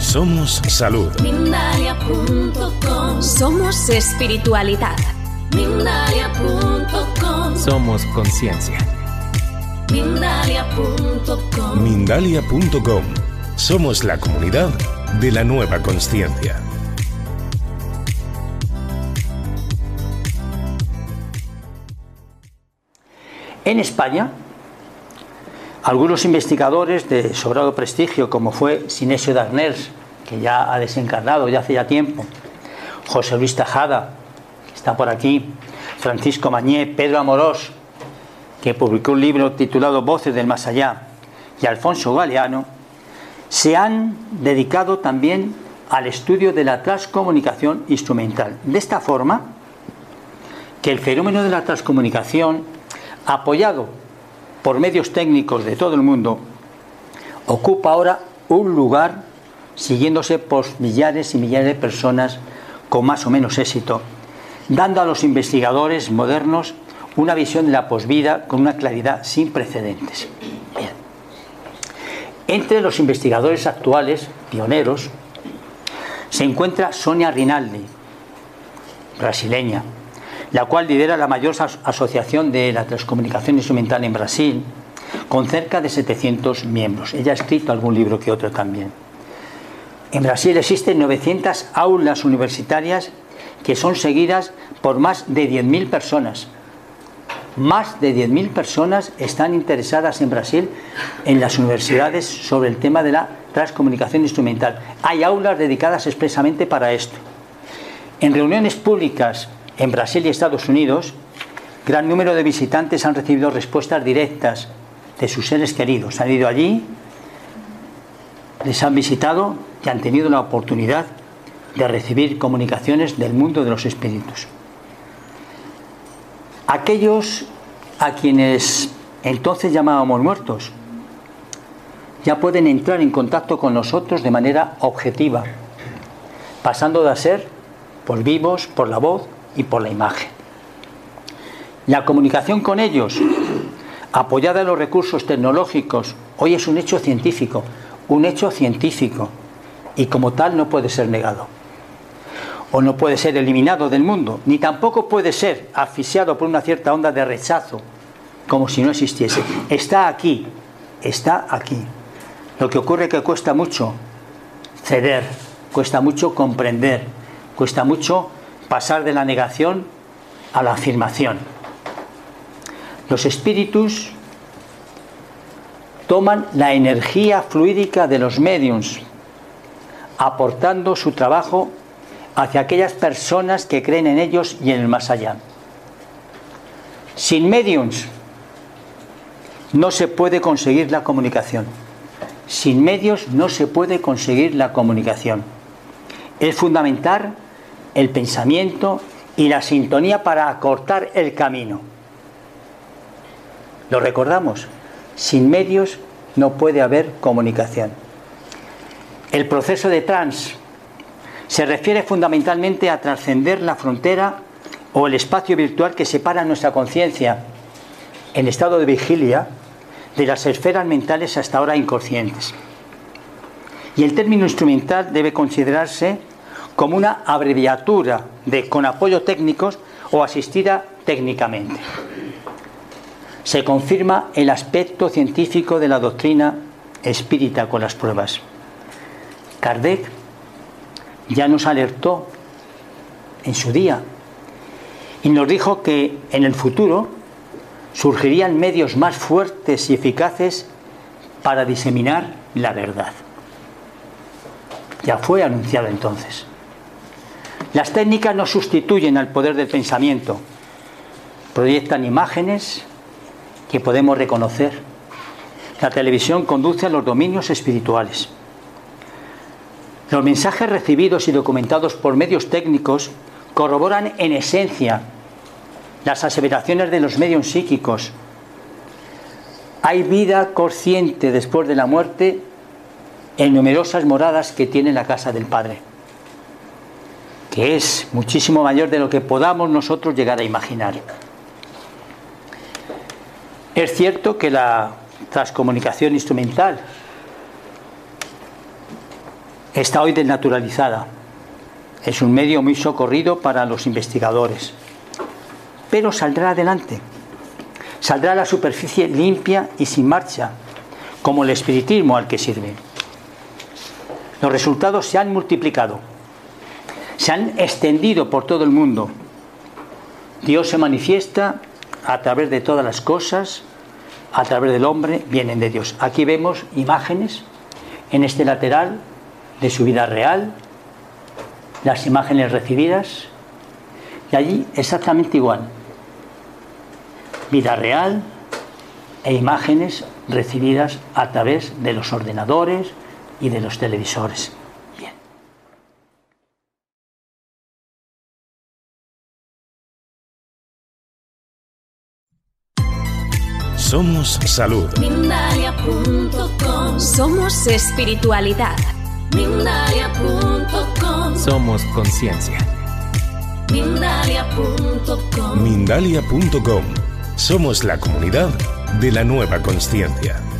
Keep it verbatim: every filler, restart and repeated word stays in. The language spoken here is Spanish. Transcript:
Somos salud. Mindalia punto com. Somos espiritualidad. Mindalia punto com. Somos conciencia. Mindalia punto com. Mindalia punto com. Somos la comunidad de la nueva consciencia. En España, algunos investigadores de sobrado prestigio, como fue Sinesio Darners, que ya ha desencarnado ya hace ya tiempo, José Luis Tejada, que está por aquí, Francisco Mañé, Pedro Amorós, que publicó un libro titulado Voces del Más Allá, y Alfonso Galeano, se han dedicado también al estudio de la transcomunicación instrumental. De esta forma, que el fenómeno de la transcomunicación, apoyado por medios técnicos de todo el mundo, ocupa ahora un lugar siguiéndose por millares y millares de personas con más o menos éxito, dando a los investigadores modernos una visión de la posvida con una claridad sin precedentes. Bien. Entre los investigadores actuales, pioneros, se encuentra Sonia Rinaldi, brasileña, la cual lidera la mayor asociación de la transcomunicación instrumental en Brasil, con cerca de setecientos miembros. Ella ha escrito algún libro que otro también. En Brasil existen novecientas aulas universitarias que son seguidas por más de diez mil personas. Más de diez mil personas están interesadas en Brasil en las universidades sobre el tema de la transcomunicación instrumental. Hay aulas dedicadas expresamente para esto. En reuniones públicas en Brasil y Estados Unidos, gran número de visitantes han recibido respuestas directas de sus seres queridos. Han ido allí, les han visitado y han tenido la oportunidad de recibir comunicaciones del mundo de los espíritus. Aquellos a quienes entonces llamábamos muertos ya pueden entrar en contacto con nosotros de manera objetiva, pasando de ser por vivos, por la voz y por la imagen. La comunicación con ellos, apoyada en los recursos tecnológicos, hoy es un hecho científico, un hecho científico, y como tal no puede ser negado, o no puede ser eliminado del mundo, ni tampoco puede ser asfixiado por una cierta onda de rechazo, como si no existiese. Está aquí, está aquí. Lo que ocurre es que cuesta mucho ceder, cuesta mucho comprender, cuesta mucho pasar de la negación a la afirmación. Los espíritus toman la energía fluídica de los médiums, aportando su trabajo hacia aquellas personas que creen en ellos y en el más allá. Sin médiums no se puede conseguir la comunicación. Sin medios no se puede conseguir la comunicación. Es fundamental el pensamiento y la sintonía para acortar el camino. ¿Lo recordamos? Sin medios no puede haber comunicación. El proceso de trans se refiere fundamentalmente a trascender la frontera o el espacio virtual que separa nuestra conciencia en estado de vigilia de las esferas mentales hasta ahora inconscientes. Y el término instrumental debe considerarse como una abreviatura de con apoyo técnicos o asistida técnicamente. Se confirma el aspecto científico de la doctrina espírita con las pruebas. Kardec ya nos alertó en su día y nos dijo que en el futuro surgirían medios más fuertes y eficaces para diseminar la verdad. Ya fue anunciado entonces. Las técnicas no sustituyen al poder del pensamiento, proyectan imágenes que podemos reconocer. La televisión conduce a los dominios espirituales. Los mensajes recibidos y documentados por medios técnicos corroboran en esencia las aseveraciones de los medios psíquicos. Hay vida consciente después de la muerte en numerosas moradas que tiene la casa del Padre, que es muchísimo mayor de lo que podamos nosotros llegar a imaginar. Es cierto que la transcomunicación instrumental está hoy desnaturalizada. Es un medio muy socorrido para los investigadores, pero saldrá adelante. Saldrá a la superficie limpia y sin marcha, como el espiritismo al que sirve. Los resultados se han multiplicado, se han extendido por todo el mundo. Dios se manifiesta a través de todas las cosas, a través del hombre, vienen de Dios. Aquí vemos imágenes en este lateral de su vida real, las imágenes recibidas, y allí exactamente igual. Vida real e imágenes recibidas a través de los ordenadores y de los televisores. Bien. Somos salud. Mindalia punto com. Somos espiritualidad. Mindalia punto com. Somos conciencia. Mindalia punto com. Mindalia punto com. Somos la comunidad de la nueva consciencia.